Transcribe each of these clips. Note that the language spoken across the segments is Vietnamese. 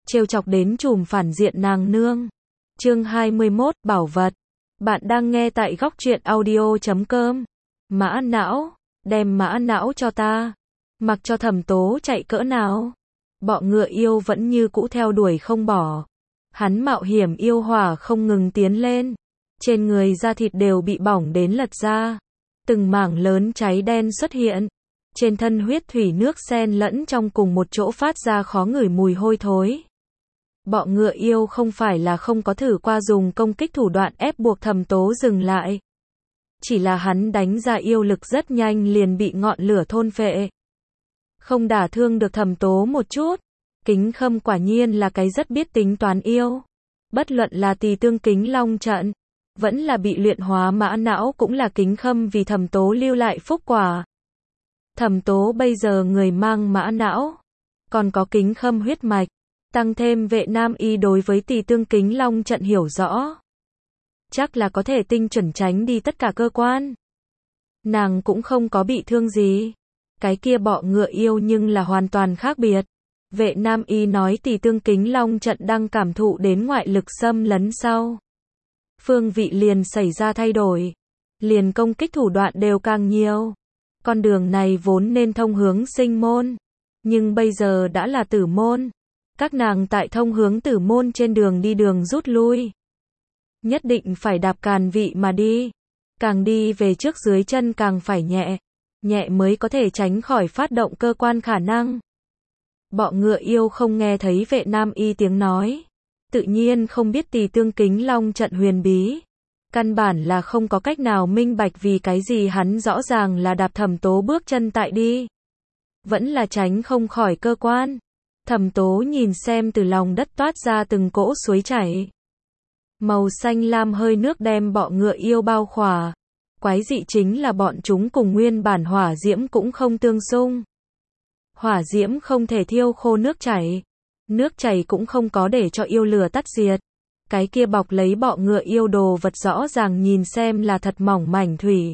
trêu chọc đến trùm phản diện nàng nương. Chương 21, bảo vật. Bạn đang nghe tại góc truyện audio.com. Mã não, đem mã não cho ta. Mặc cho Thẩm Tố chạy cỡ nào, bọ ngựa yêu vẫn như cũ theo đuổi không bỏ. Hắn mạo hiểm yêu hỏa không ngừng tiến lên. Trên người da thịt đều bị bỏng đến lật ra. Từng mảng lớn cháy đen xuất hiện. Trên thân huyết thủy nước xen lẫn trong cùng một chỗ phát ra khó ngửi mùi hôi thối. Bọ ngựa yêu không phải là không có thử qua dùng công kích thủ đoạn ép buộc Thẩm Tố dừng lại. Chỉ là hắn đánh ra yêu lực rất nhanh liền bị ngọn lửa thôn phệ. Không đả thương được Thẩm Tố một chút. Kính Khâm quả nhiên là cái rất biết tính toán yêu. Bất luận là Tỳ Tương Kính Long trận, vẫn là bị luyện hóa mã não cũng là Kính Khâm vì Thẩm Tố lưu lại phúc quả. Thẩm Tố bây giờ người mang mã não, còn có Kính Khâm huyết mạch, tăng thêm Vệ Nam Y đối với Tỳ Tương Kính Long trận hiểu rõ. Chắc là có thể tinh chuẩn tránh đi tất cả cơ quan. Nàng cũng không có bị thương gì. Cái kia bọ ngựa yêu nhưng là hoàn toàn khác biệt. Vệ Nam Y nói Tỳ Tương Kính Long trận đang cảm thụ đến ngoại lực xâm lấn sau. Phương vị liền xảy ra thay đổi. Liền công kích thủ đoạn đều càng nhiều. Con đường này vốn nên thông hướng sinh môn. Nhưng bây giờ đã là tử môn. Các nàng tại thông hướng tử môn trên đường đi đường rút lui. Nhất định phải đạp càn vị mà đi. Càng đi về trước dưới chân càng phải nhẹ. Nhẹ mới có thể tránh khỏi phát động cơ quan khả năng. Bọ ngựa yêu không nghe thấy Vệ Nam Y tiếng nói. Tự nhiên không biết Tỳ Tương Kính Long trận huyền bí. Căn bản là không có cách nào minh bạch vì cái gì hắn rõ ràng là đạp Thẩm Tố bước chân tại đi. Vẫn là tránh không khỏi cơ quan. Thẩm Tố nhìn xem từ lòng đất toát ra từng cỗ suối chảy. Màu xanh lam hơi nước đem bọ ngựa yêu bao khỏa. Quái dị chính là bọn chúng cùng nguyên bản hỏa diễm cũng không tương xung. Hỏa diễm không thể thiêu khô nước chảy. Nước chảy cũng không có để cho yêu lửa tắt diệt. Cái kia bọc lấy bọ ngựa yêu đồ vật rõ ràng nhìn xem là thật mỏng mảnh thủy.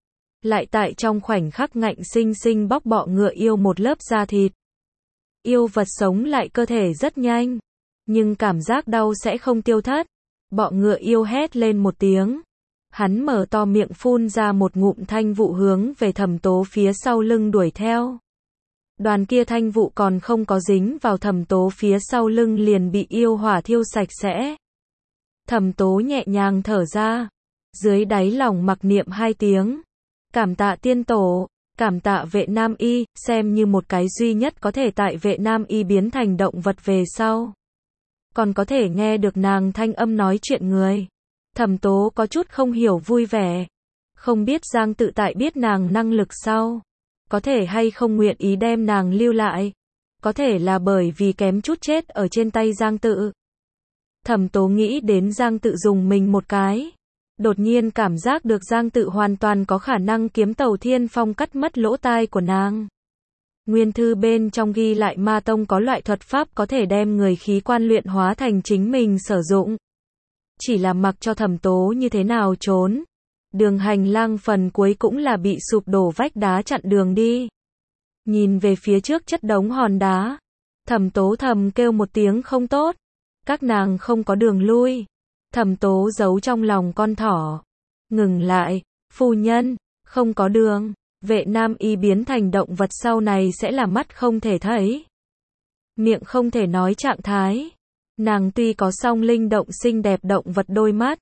Lại tại trong khoảnh khắc ngạnh sinh sinh bóc bọ ngựa yêu một lớp da thịt. Yêu vật sống lại cơ thể rất nhanh. Nhưng cảm giác đau sẽ không tiêu thất. Bọ ngựa yêu hét lên một tiếng. Hắn mở to miệng phun ra một ngụm thanh vụ hướng về Thẩm Tố phía sau lưng đuổi theo. Đoàn kia thanh vụ còn không có dính vào Thẩm Tố phía sau lưng liền bị yêu hỏa thiêu sạch sẽ. Thẩm Tố nhẹ nhàng thở ra. Dưới đáy lòng mặc niệm 2 tiếng. Cảm tạ tiên tổ, cảm tạ Vệ Nam Y, xem như một cái duy nhất có thể tại Vệ Nam Y biến thành động vật về sau. Còn có thể nghe được nàng thanh âm nói chuyện người. Thẩm Tố có chút không hiểu vui vẻ. Không biết Giang Tự tại biết nàng năng lực sau. Có thể hay không nguyện ý đem nàng lưu lại. Có thể là bởi vì kém chút chết ở trên tay Giang Tự. Thẩm Tố nghĩ đến Giang Tự dùng mình một cái. Đột nhiên cảm giác được Giang Tự hoàn toàn có khả năng kiếm Tàu Thiên Phong cắt mất lỗ tai của nàng. Nguyên thư bên trong ghi lại Ma Tông có loại thuật pháp có thể đem người khí quan luyện hóa thành chính mình sử dụng. Chỉ là mặc cho Thẩm Tố như thế nào trốn. Đường hành lang phần cuối cũng là bị sụp đổ vách đá chặn đường đi. Nhìn về phía trước chất đống hòn đá. Thẩm Tố thầm kêu một tiếng không tốt. Các nàng không có đường lui. Thẩm Tố giấu trong lòng con thỏ. Ngừng lại, phu nhân, không có đường. Vệ Nam Y biến thành động vật sau này sẽ là mắt không thể thấy. Miệng không thể nói trạng thái. Nàng tuy có song linh động xinh đẹp động vật đôi mắt.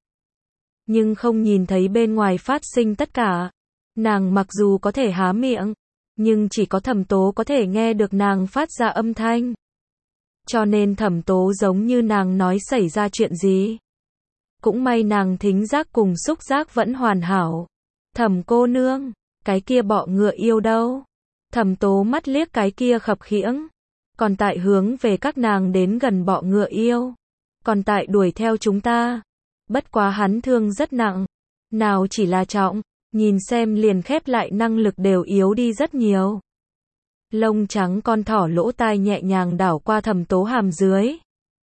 Nhưng không nhìn thấy bên ngoài phát sinh tất cả. Nàng mặc dù có thể há miệng. Nhưng chỉ có Thẩm Tố có thể nghe được nàng phát ra âm thanh. Cho nên Thẩm Tố giống như nàng nói xảy ra chuyện gì. Cũng may nàng thính giác cùng xúc giác vẫn hoàn hảo. Thẩm cô nương, cái kia bọ ngựa yêu đâu? Thẩm Tố mắt liếc cái kia khập khiễng. Còn tại hướng về các nàng đến gần bọ ngựa yêu. Còn tại đuổi theo chúng ta. Bất quá hắn thương rất nặng. Nào chỉ là trọng, nhìn xem liền khép lại năng lực đều yếu đi rất nhiều. Lông trắng con thỏ lỗ tai nhẹ nhàng đảo qua Thẩm Tố hàm dưới.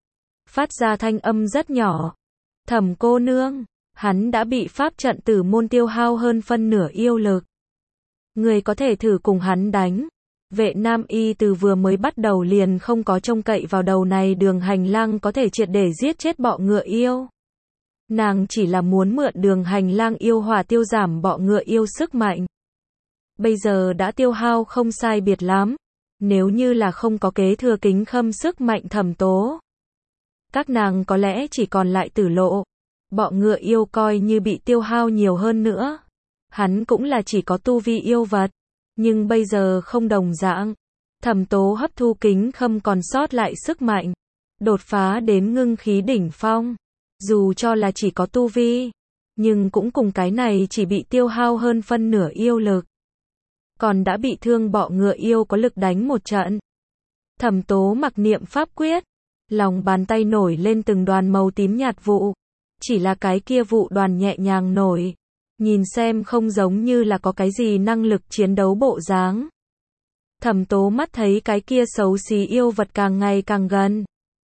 Phát ra thanh âm rất nhỏ. Thẩm cô nương, hắn đã bị pháp trận tử môn tiêu hao hơn phân nửa yêu lực. Người có thể thử cùng hắn đánh. Vệ Nam Y từ vừa mới bắt đầu liền không có trông cậy vào đầu này Đường Hành Lang có thể triệt để giết chết bọ ngựa yêu. Nàng chỉ là muốn mượn Đường Hành Lang yêu hỏa tiêu giảm bọ ngựa yêu sức mạnh. Bây giờ đã tiêu hao không sai biệt lắm. Nếu như là không có kế thừa Kính Khâm sức mạnh Thẩm Tố, các nàng có lẽ chỉ còn lại Tử Lộ. Bọ ngựa yêu coi như bị tiêu hao nhiều hơn nữa, hắn cũng là chỉ có tu vi yêu vật, nhưng bây giờ không đồng dạng. Thẩm Tố hấp thu Kính Khâm còn sót lại sức mạnh, đột phá đến ngưng khí đỉnh phong. Dù cho là chỉ có tu vi, nhưng cũng cùng cái này chỉ bị tiêu hao hơn phân nửa yêu lực. Còn đã bị thương bọ ngựa yêu có lực đánh một trận. Thẩm Tố mặc niệm pháp quyết, lòng bàn tay nổi lên từng đoàn màu tím nhạt vụ. Chỉ là cái kia vụ đoàn nhẹ nhàng nổi, nhìn xem không giống như là có cái gì năng lực chiến đấu bộ dáng. Thẩm Tố mắt thấy cái kia xấu xí yêu vật càng ngày càng gần.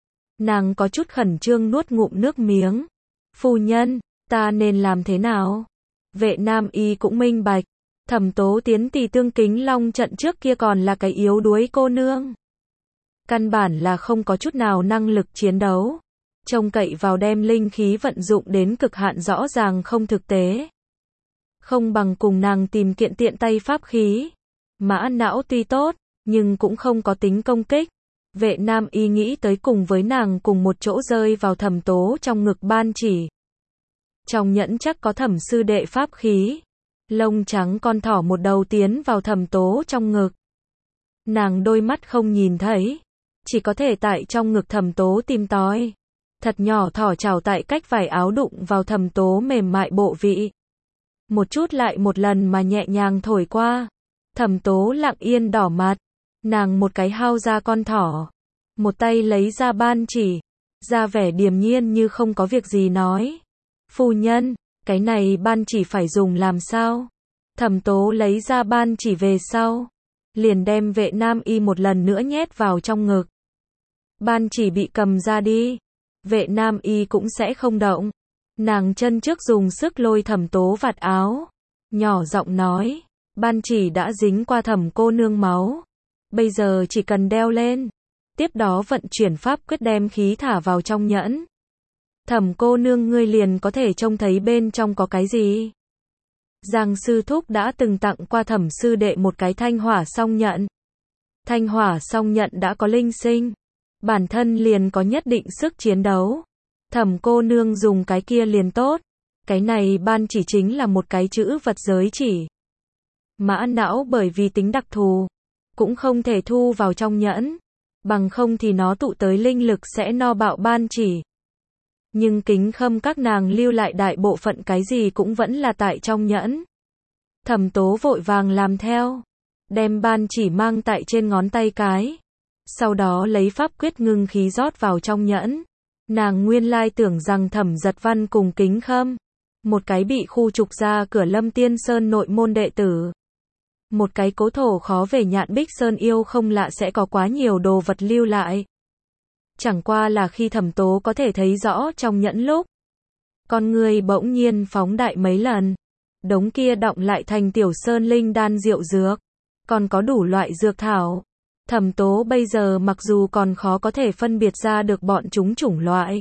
Nàng có chút khẩn trương nuốt ngụm nước miếng. Phu nhân, ta nên làm thế nào? Vệ Nam Y cũng minh bạch. Thẩm Tố tiến Tỳ Tương Kính Long trận trước kia còn là cái yếu đuối cô nương. Căn bản là không có chút nào năng lực chiến đấu. Trông cậy vào đem linh khí vận dụng đến cực hạn rõ ràng không thực tế. Không bằng cùng nàng tìm kiện tiện tay pháp khí. Mã não tuy tốt, nhưng cũng không có tính công kích. Vệ Nam Y nghĩ tới cùng với nàng cùng một chỗ rơi vào Thẩm Tố trong ngực ban chỉ. Trong nhẫn chắc có Thẩm sư đệ pháp khí. Lông trắng con thỏ một đầu tiến vào Thẩm Tố trong ngực. Nàng đôi mắt không nhìn thấy, chỉ có thể tại trong ngực Thẩm Tố tìm tòi. Thật nhỏ thỏ chảo tại cách vải áo đụng vào Thẩm Tố mềm mại bộ vị. Một chút lại một lần mà nhẹ nhàng thổi qua. Thẩm Tố lặng yên đỏ mặt. Nàng một cái hao ra con thỏ, một tay lấy ra ban chỉ, ra vẻ điềm nhiên như không có việc gì nói. Phu nhân, cái này ban chỉ phải dùng làm sao? Thẩm Tố lấy ra ban chỉ về sau, liền đem Vệ Nam Y một lần nữa nhét vào trong ngực. Ban chỉ bị cầm ra đi, Vệ Nam Y cũng sẽ không động. Nàng chân trước dùng sức lôi Thẩm Tố vạt áo, nhỏ giọng nói, ban chỉ đã dính qua Thẩm cô nương máu, bây giờ chỉ cần đeo lên, tiếp đó vận chuyển pháp quyết đem khí thả vào trong nhẫn. Thẩm cô nương ngươi liền có thể trông thấy bên trong có cái gì. Giang sư thúc đã từng tặng qua Thẩm sư đệ một cái thanh hỏa song nhận. Thanh hỏa song nhận đã có linh sinh, bản thân liền có nhất định sức chiến đấu. Thẩm cô nương dùng cái kia liền tốt. Cái này ban chỉ chính là một cái chữ vật giới chỉ. Mã não bởi vì tính đặc thù, cũng không thể thu vào trong nhẫn, bằng không thì nó tụ tới linh lực sẽ no bạo ban chỉ. Nhưng Kính Khâm các nàng lưu lại đại bộ phận cái gì cũng vẫn là tại trong nhẫn. Thẩm Tố vội vàng làm theo, đem ban chỉ mang tại trên ngón tay cái, sau đó lấy pháp quyết ngưng khí rót vào trong nhẫn. Nàng nguyên lai tưởng rằng Thẩm Giật Văn cùng Kính Khâm, một cái bị khu trục ra cửa Lâm Tiên Sơn nội môn đệ tử, một cái cố thổ khó về Nhạn Bích Sơn yêu không lạ sẽ có quá nhiều đồ vật lưu lại. Chẳng qua là khi Thẩm Tố có thể thấy rõ trong nhẫn lúc, con người bỗng nhiên phóng đại mấy lần. Đống kia đọng lại thành tiểu sơn linh đan rượu dược, còn có đủ loại dược thảo. Thẩm Tố bây giờ mặc dù còn khó có thể phân biệt ra được bọn chúng chủng loại,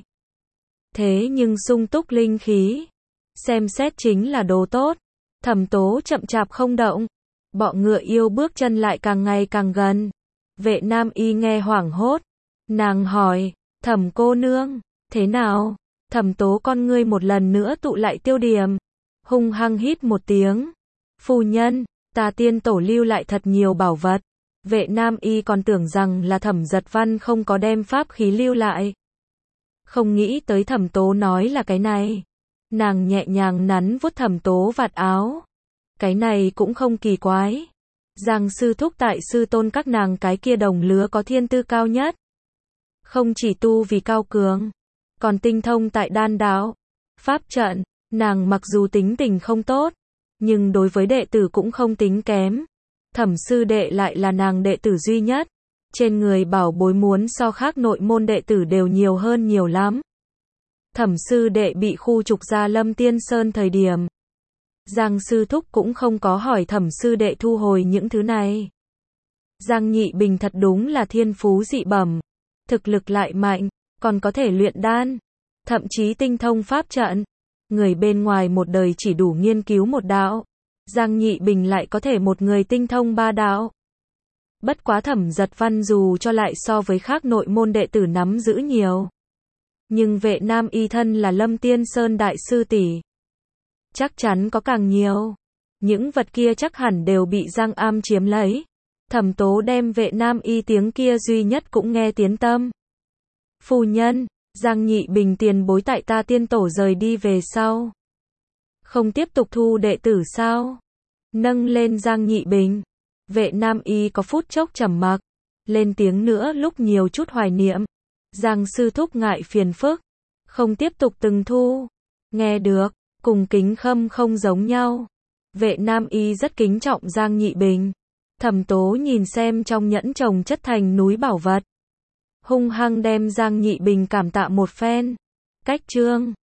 thế nhưng sung túc linh khí, xem xét chính là đồ tốt. Thẩm Tố chậm chạp không động, bọ ngựa yêu bước chân lại càng ngày càng gần. Vệ Nam Y nghe hoảng hốt, nàng hỏi, Thẩm cô nương, thế nào? Thẩm Tố con ngươi một lần nữa tụ lại tiêu điểm, hung hăng hít một tiếng. Phu nhân, ta tiên tổ lưu lại thật nhiều bảo vật. Vệ Nam Y còn tưởng rằng là Thẩm Giật Văn không có đem pháp khí lưu lại. Không nghĩ tới Thẩm Tố nói là cái này. Nàng nhẹ nhàng nắn vuốt Thẩm Tố vạt áo. Cái này cũng không kỳ quái. Giang sư thúc tại sư tôn các nàng cái kia đồng lứa có thiên tư cao nhất. Không chỉ tu vì cao cường, còn tinh thông tại đan đạo, pháp trận. Nàng mặc dù tính tình không tốt, nhưng đối với đệ tử cũng không tính kém. Thẩm sư đệ lại là nàng đệ tử duy nhất. Trên người bảo bối muốn so khác nội môn đệ tử đều nhiều hơn nhiều lắm. Thẩm sư đệ bị khu trục ra Lâm Tiên Sơn thời điểm, Giang sư thúc cũng không có hỏi Thẩm sư đệ thu hồi những thứ này. Giang Nhị Bình thật đúng là thiên phú dị bẩm, thực lực lại mạnh, còn có thể luyện đan, thậm chí tinh thông pháp trận. Người bên ngoài một đời chỉ đủ nghiên cứu một đạo, Giang Nhị Bình lại có thể một người tinh thông ba đạo. Bất quá Thẩm Giật Văn dù cho lại so với khác nội môn đệ tử nắm giữ nhiều, nhưng Vệ Nam Y thân là Lâm Tiên Sơn đại sư tỷ, chắc chắn có càng nhiều. Những vật kia chắc hẳn đều bị Giang Am chiếm lấy. Thẩm Tố đem Vệ Nam Y tiếng kia duy nhất cũng nghe tiến tâm. Phu nhân, Giang Nhị Bình tiền bối tại ta tiên tổ rời đi về sau, không tiếp tục thu đệ tử sao? Nâng lên Giang Nhị Bình. Vệ Nam Y có phút chốc trầm mặc, lên tiếng nữa lúc nhiều chút hoài niệm. Giang sư thúc ngại phiền phức, không tiếp tục từng thu. Nghe được, cùng kính khâm không giống nhau. Vệ Nam Y rất kính trọng Giang Nhị Bình. Thẩm Tố nhìn xem trong nhẫn chồng chất thành núi bảo vật, hung hăng đem Giang Nhị Bình cảm tạ một phen. Cách chương